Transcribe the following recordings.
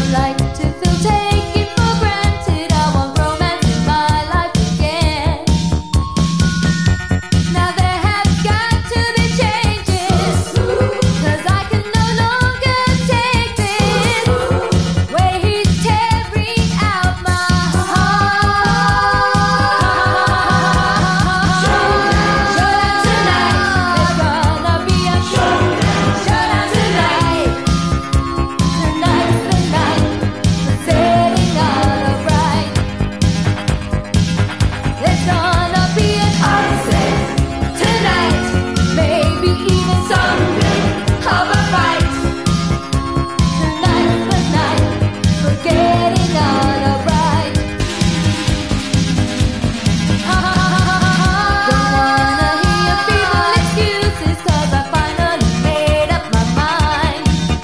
like to feel taken for granted. I want romance in my life again. Now there have got to be changes, 'cause I can no longer take this way he's tearing out my heart. Showdown tonight, there's gonna be a showdown tonight. Tonight's the night for setting all right. There's gonna be an upset tonight, maybe even something of a fight. Tonight's the night for getting all right. Don't wanna hear feeble excuses, 'cause I finally made up my mind.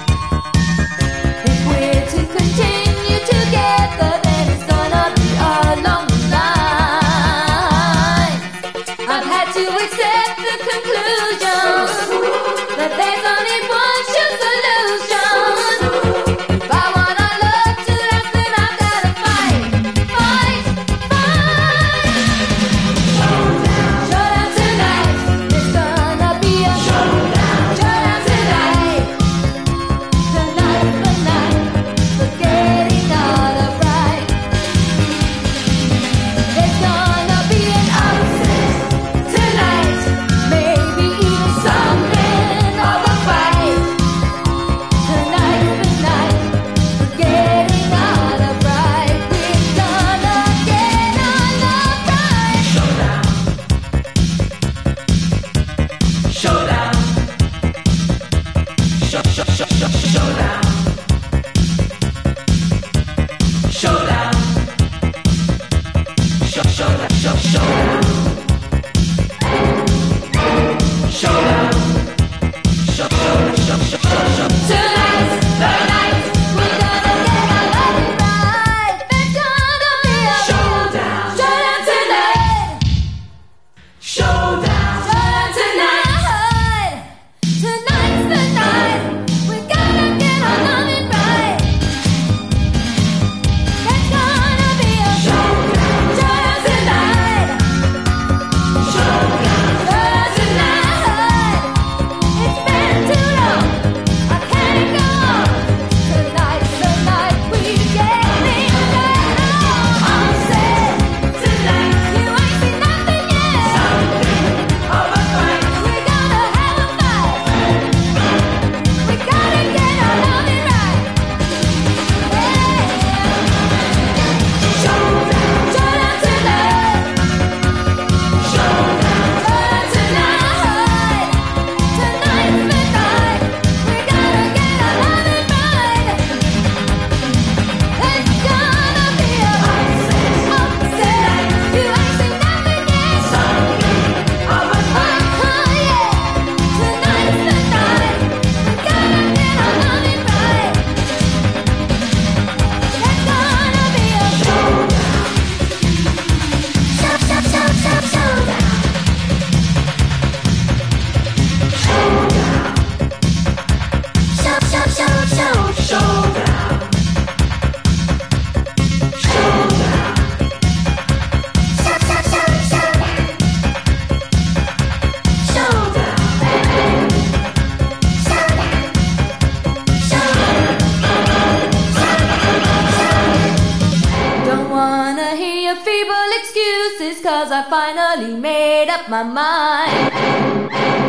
If we're to continue together, then it's gonna be along the line. I've had to accept the conclusion that there's only one sure solution. If I want our love to last, then I've gotta fight, fight, fight. Showdown tonight, there's gonna be a showdown tonight. Tonight's the night for getting all right. There's gonna be an upset tonight, maybe even something of a fight. Tonight's the night for getting all right. We're gonna get all right. Showdown. Showdown. Showdown. Showdown. Showdown. Showdown. Tonight's the night we're gonna get our loving right. There's gonna be a Showdown. showdown tonight. Showdown. Showdown tonight. Tonight's the night we're gonna get our loving right. There's gonna be a showdown tonight. Showdown. Showdown tonight. It's been too long, I can't go on. Tonight's the night we get things right. I'm set tonight. You ain't seen nothing yet. Of a fight. We're gonna have a fight. We gotta get our loving right. Yeah. Showdown. Showdown tonight. Showdown. Showdown tonight. Tonight's the night. We gotta get our loving right. There's gonna be a upset. You ain't seen nothing yet. Of a fight. Oh yeah. Tonight's the night. We gotta get our loving right. There's gonna be a showdown. Showdown. Don't wanna hear your feeble excuses, 'cause I finally made up my mind.